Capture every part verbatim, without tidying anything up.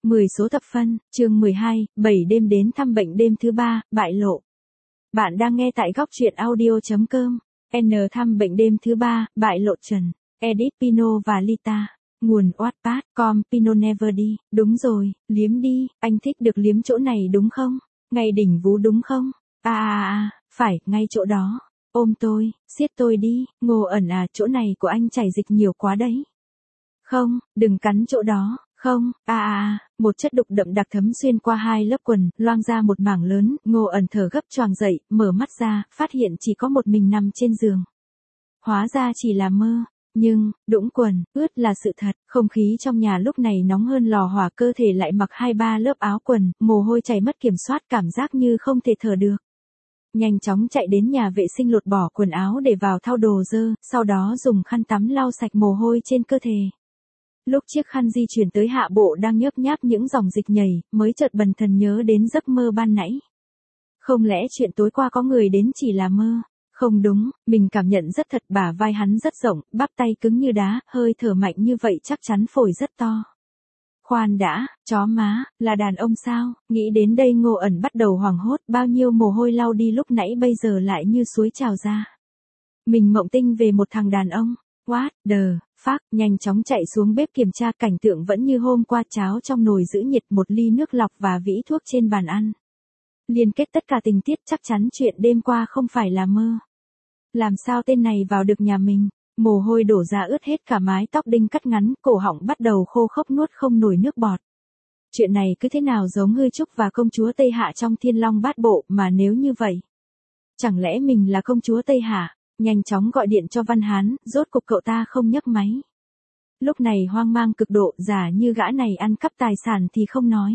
mười số thập phân, chương mười hai, bảy đêm đến thăm bệnh đêm thứ ba, bại lộ. Bạn đang nghe tại góc truyện audio chấm com. N thăm bệnh đêm thứ ba, bại lộ Trần. Edit Pino và Lita. Nguồn Wattpad, com Pino never đi. Đúng rồi, liếm đi, anh thích được liếm chỗ này đúng không? Ngay đỉnh vú đúng không? À à à, phải, ngay chỗ đó. Ôm tôi, siết tôi đi, Ngô Ẩn à, chỗ này của anh chảy dịch nhiều quá đấy. Không, đừng cắn chỗ đó. Không, à à à, một chất đục đậm đặc thấm xuyên qua hai lớp quần, loang ra một mảng lớn, Ngô Ẩn thở gấp choàng dậy, mở mắt ra, phát hiện chỉ có một mình nằm trên giường. Hóa ra chỉ là mơ, nhưng, đũng quần, ướt là sự thật, không khí trong nhà lúc này nóng hơn lò hỏa, cơ thể lại mặc hai ba lớp áo quần, mồ hôi chảy mất kiểm soát, cảm giác như không thể thở được. Nhanh chóng chạy đến nhà vệ sinh lột bỏ quần áo để vào thau đồ dơ, sau đó dùng khăn tắm lau sạch mồ hôi trên cơ thể. Lúc chiếc khăn di chuyển tới hạ bộ đang nhớp nháp những dòng dịch nhảy, mới chợt bần thần nhớ đến giấc mơ ban nãy. Không lẽ chuyện tối qua có người đến chỉ là mơ? Không đúng, mình cảm nhận rất thật, bả vai hắn rất rộng, bắp tay cứng như đá, hơi thở mạnh như vậy chắc chắn phổi rất to. Khoan đã, chó má, là đàn ông sao? Nghĩ đến đây Ngô Ẩn bắt đầu hoảng hốt, bao nhiêu mồ hôi lau đi lúc nãy bây giờ lại như suối trào ra. Mình mộng tinh về một thằng đàn ông. What the fuck, nhanh chóng chạy xuống bếp kiểm tra, cảnh tượng vẫn như hôm qua, cháo trong nồi giữ nhiệt, một ly nước lọc và vỉ thuốc trên bàn ăn. Liên kết tất cả tình tiết, chắc chắn chuyện đêm qua không phải là mơ. Làm sao tên này vào được nhà mình? Mồ hôi đổ ra ướt hết cả mái tóc đinh cắt ngắn, cổ họng bắt đầu khô khốc nuốt không nổi nước bọt. Chuyện này cứ thế nào giống Hư Trúc và công chúa Tây Hạ trong Thiên Long Bát Bộ, mà nếu như vậy, chẳng lẽ mình là công chúa Tây Hạ? Nhanh chóng gọi điện cho Văn Hán, rốt cục cậu ta không nhấc máy. Lúc này hoang mang cực độ, giả như gã này ăn cắp tài sản thì không nói.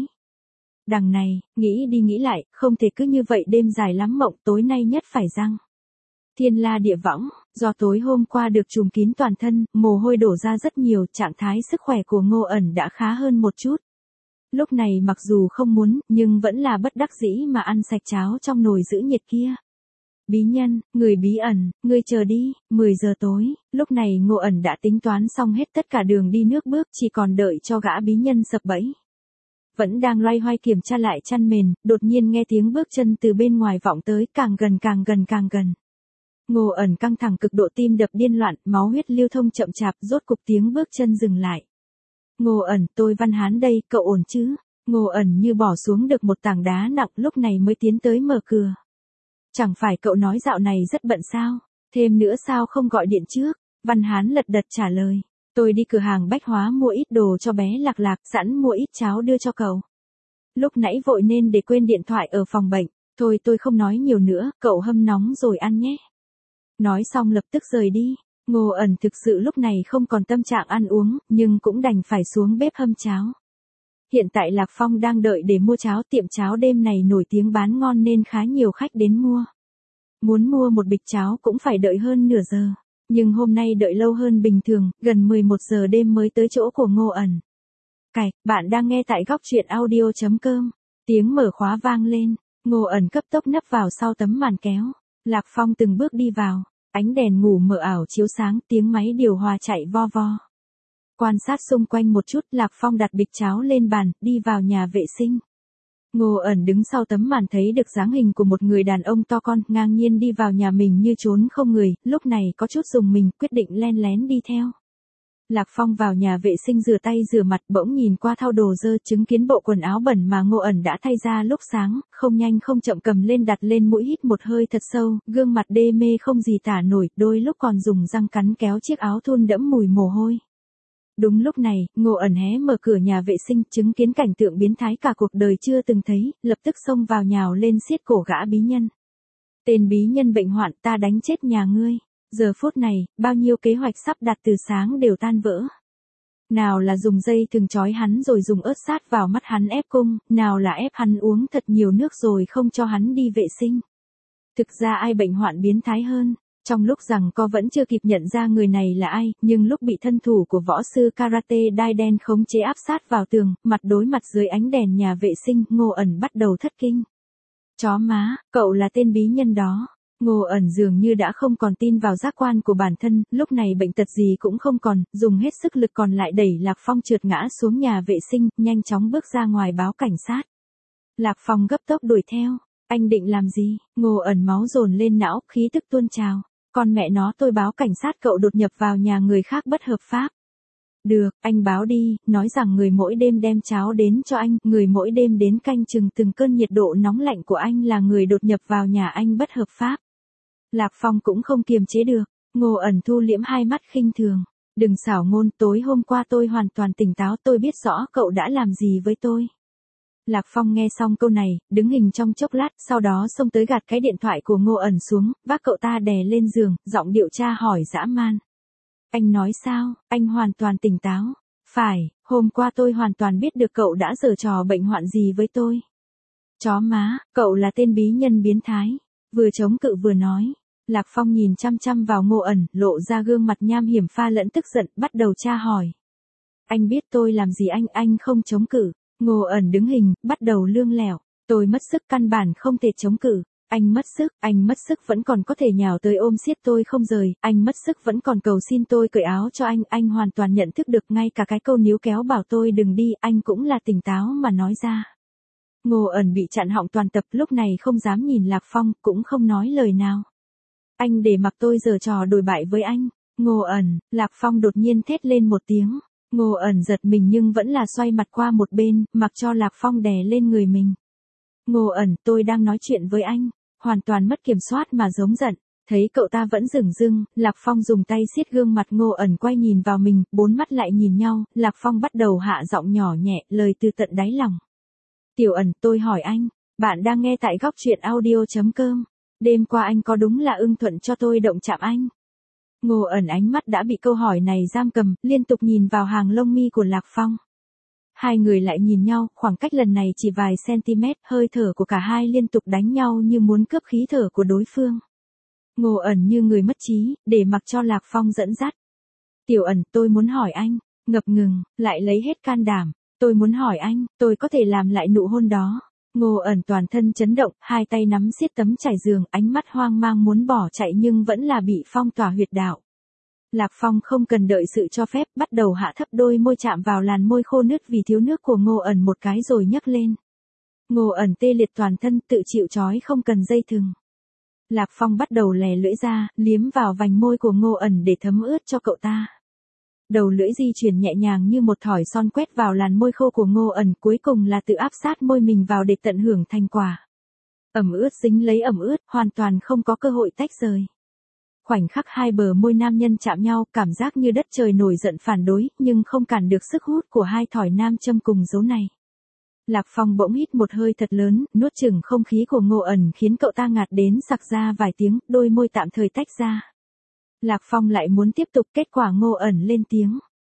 Đằng này, nghĩ đi nghĩ lại, không thể cứ như vậy, đêm dài lắm mộng, tối nay nhất phải răng. Thiên la địa võng, do tối hôm qua được trùm kín toàn thân, mồ hôi đổ ra rất nhiều, trạng thái sức khỏe của Ngô Ẩn đã khá hơn một chút. Lúc này mặc dù không muốn, nhưng vẫn là bất đắc dĩ mà ăn sạch cháo trong nồi giữ nhiệt kia. Bí nhân, người bí ẩn, ngươi chờ đi, mười giờ tối, lúc này Ngô Ẩn đã tính toán xong hết tất cả đường đi nước bước, chỉ còn đợi cho gã bí nhân sập bẫy. Vẫn đang loay hoay kiểm tra lại chăn mền, đột nhiên nghe tiếng bước chân từ bên ngoài vọng tới, càng gần càng gần càng gần. Ngô Ẩn căng thẳng cực độ, tim đập điên loạn, máu huyết lưu thông chậm chạp, rốt cục tiếng bước chân dừng lại. Ngô Ẩn, tôi Văn Hán đây, cậu ổn chứ? Ngô Ẩn như bỏ xuống được một tảng đá nặng, lúc này mới tiến tới mở cửa. Chẳng phải cậu nói dạo này rất bận sao? Thêm nữa sao không gọi điện trước? Văn Hán lật đật trả lời. Tôi đi cửa hàng bách hóa mua ít đồ cho bé Lạc Lạc, sẵn mua ít cháo đưa cho cậu. Lúc nãy vội nên để quên điện thoại ở phòng bệnh. Thôi tôi không nói nhiều nữa, cậu hâm nóng rồi ăn nhé. Nói xong lập tức rời đi. Ngô Ẩn thực sự lúc này không còn tâm trạng ăn uống, nhưng cũng đành phải xuống bếp hâm cháo. Hiện tại Lạc Phong đang đợi để mua cháo, tiệm cháo đêm này nổi tiếng bán ngon nên khá nhiều khách đến mua. Muốn mua một bịch cháo cũng phải đợi hơn nửa giờ, nhưng hôm nay đợi lâu hơn bình thường, gần mười một giờ đêm mới tới chỗ của Ngô Ẩn. Cạch, bạn đang nghe tại góc truyện audio chấm com. Tiếng mở khóa vang lên, Ngô Ẩn cấp tốc nấp vào sau tấm màn kéo. Lạc Phong từng bước đi vào, ánh đèn ngủ mờ ảo chiếu sáng, tiếng máy điều hòa chạy vo vo. Quan sát xung quanh một chút, Lạc Phong đặt bịch cháo lên bàn, đi vào nhà vệ sinh. Ngô Ẩn đứng sau tấm màn thấy được dáng hình của một người đàn ông to con, ngang nhiên đi vào nhà mình như trốn không người, lúc này có chút rùng mình, quyết định len lén đi theo. Lạc Phong vào nhà vệ sinh rửa tay rửa mặt, bỗng nhìn qua thau đồ dơ, chứng kiến bộ quần áo bẩn mà Ngô Ẩn đã thay ra lúc sáng, không nhanh không chậm cầm lên đặt lên mũi, hít một hơi thật sâu, gương mặt đê mê không gì tả nổi, đôi lúc còn dùng răng cắn kéo chiếc áo thun đẫm mùi mồ hôi. Đúng lúc này, Ngô Ẩn hé mở cửa nhà vệ sinh, chứng kiến cảnh tượng biến thái cả cuộc đời chưa từng thấy, lập tức xông vào nhào lên siết cổ gã bí nhân. Tên bí nhân bệnh hoạn, ta đánh chết nhà ngươi. Giờ phút này, bao nhiêu kế hoạch sắp đặt từ sáng đều tan vỡ. Nào là dùng dây thừng trói hắn rồi dùng ớt sát vào mắt hắn ép cung, nào là ép hắn uống thật nhiều nước rồi không cho hắn đi vệ sinh. Thực ra ai bệnh hoạn biến thái hơn. Trong lúc rằng co vẫn chưa kịp nhận ra người này là ai, nhưng lúc bị thân thủ của võ sư karate đai đen khống chế áp sát vào tường, mặt đối mặt dưới ánh đèn nhà vệ sinh, Ngô Ẩn bắt đầu thất kinh. Chó má, cậu là tên bí nhân đó. Ngô ẩn dường như đã không còn tin vào giác quan của bản thân, lúc này bệnh tật gì cũng không còn, dùng hết sức lực còn lại đẩy Lạc Phong trượt ngã xuống nhà vệ sinh, nhanh chóng bước ra ngoài báo cảnh sát. Lạc Phong gấp tốc đuổi theo, anh định làm gì? Ngô ẩn máu dồn lên não, khí tức tuôn trào. Con mẹ nó, tôi báo cảnh sát cậu đột nhập vào nhà người khác bất hợp pháp. Được, anh báo đi, nói rằng người mỗi đêm đem cháo đến cho anh, người mỗi đêm đến canh chừng từng cơn nhiệt độ nóng lạnh của anh là người đột nhập vào nhà anh bất hợp pháp. Lạc Phong cũng không kiềm chế được, Ngô ẩn thu liễm hai mắt khinh thường. Đừng xảo ngôn, tối hôm qua tôi hoàn toàn tỉnh táo, tôi biết rõ cậu đã làm gì với tôi. Lạc Phong nghe xong câu này, đứng hình trong chốc lát, sau đó xông tới gạt cái điện thoại của Ngô ẩn xuống, vác cậu ta đè lên giường, giọng điệu tra hỏi dã man. Anh nói sao, anh hoàn toàn tỉnh táo. Phải, hôm qua tôi hoàn toàn biết được cậu đã giở trò bệnh hoạn gì với tôi. Chó má, cậu là tên bí nhân biến thái. Vừa chống cự vừa nói. Lạc Phong nhìn chăm chăm vào Ngô ẩn, lộ ra gương mặt nham hiểm pha lẫn tức giận, bắt đầu tra hỏi. Anh biết tôi làm gì anh, anh không chống cự. Ngô ẩn đứng hình, bắt đầu lương lẹo. Tôi mất sức, căn bản không thể chống cự. Anh mất sức, anh mất sức vẫn còn có thể nhào tới ôm siết tôi không rời, anh mất sức vẫn còn cầu xin tôi cởi áo cho anh, anh hoàn toàn nhận thức được ngay cả cái câu níu kéo bảo tôi đừng đi, anh cũng là tỉnh táo mà nói ra. Ngô ẩn bị chặn họng toàn tập, lúc này không dám nhìn Lạc Phong, cũng không nói lời nào. Anh để mặc tôi giở trò đồi bại với anh. Ngô ẩn, Lạc Phong đột nhiên thét lên một tiếng. Ngô ẩn giật mình nhưng vẫn là xoay mặt qua một bên, mặc cho Lạc Phong đè lên người mình. Ngô ẩn, tôi đang nói chuyện với anh. Hoàn toàn mất kiểm soát mà giống giận. Thấy cậu ta vẫn dửng dưng, Lạc Phong dùng tay siết gương mặt Ngô ẩn quay nhìn vào mình, bốn mắt lại nhìn nhau, Lạc Phong bắt đầu hạ giọng nhỏ nhẹ, lời từ tận đáy lòng. Tiểu ẩn, tôi hỏi anh, bạn đang nghe tại góc truyện audio chấm com. Đêm qua anh có đúng là ưng thuận cho tôi động chạm anh? Ngô ẩn ánh mắt đã bị câu hỏi này giam cầm, liên tục nhìn vào hàng lông mi của Lạc Phong. Hai người lại nhìn nhau, khoảng cách lần này chỉ vài cm, hơi thở của cả hai liên tục đánh nhau như muốn cướp khí thở của đối phương. Ngô ẩn như người mất trí, để mặc cho Lạc Phong dẫn dắt. Tiểu ẩn, tôi muốn hỏi anh, ngập ngừng, lại lấy hết can đảm. Tôi muốn hỏi anh, tôi có thể làm lại nụ hôn đó. Ngô ẩn toàn thân chấn động, hai tay nắm siết tấm trải giường, ánh mắt hoang mang muốn bỏ chạy nhưng vẫn là bị phong tỏa huyệt đạo. Lạc Phong không cần đợi sự cho phép, bắt đầu hạ thấp đôi môi chạm vào làn môi khô nứt vì thiếu nước của Ngô ẩn một cái rồi nhấc lên. Ngô ẩn tê liệt toàn thân, tự chịu trói không cần dây thừng. Lạc Phong bắt đầu lè lưỡi ra, liếm vào vành môi của Ngô ẩn để thấm ướt cho cậu ta. Đầu lưỡi di chuyển nhẹ nhàng như một thỏi son quét vào làn môi khô của Ngô ẩn, cuối cùng là tự áp sát môi mình vào để tận hưởng thành quả. Ẩm ướt dính lấy ẩm ướt, hoàn toàn không có cơ hội tách rời. Khoảnh khắc hai bờ môi nam nhân chạm nhau, cảm giác như đất trời nổi giận phản đối, nhưng không cản được sức hút của hai thỏi nam châm cùng dấu này. Lạc Phong bỗng hít một hơi thật lớn, nuốt chửng không khí của Ngô ẩn khiến cậu ta ngạt đến sặc ra vài tiếng, đôi môi tạm thời tách ra. Lạc Phong lại muốn tiếp tục, kết quả Ngô ẩn lên tiếng.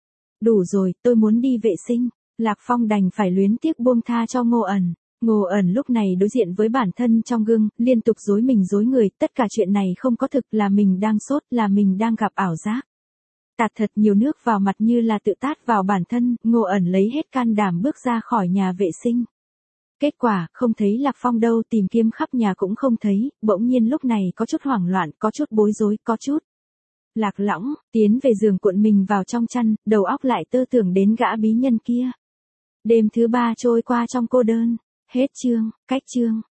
Đủ rồi, tôi muốn đi vệ sinh. Lạc Phong đành phải luyến tiếc buông tha cho Ngô ẩn. Ngô ẩn lúc này đối diện với bản thân trong gương, liên tục dối mình dối người, tất cả chuyện này không có thực, là mình đang sốt, là mình đang gặp ảo giác. Tạt thật nhiều nước vào mặt như là tự tát vào bản thân, Ngô ẩn lấy hết can đảm bước ra khỏi nhà vệ sinh. Kết quả, không thấy Lạc Phong đâu, tìm kiếm khắp nhà cũng không thấy, bỗng nhiên lúc này có chút hoảng loạn, có chút bối rối, có chút lạc lõng, tiến về giường cuộn mình vào trong chăn, đầu óc lại tơ tưởng đến gã bí nhân kia. Đêm thứ ba trôi qua trong cô đơn. Hết chương, cách chương.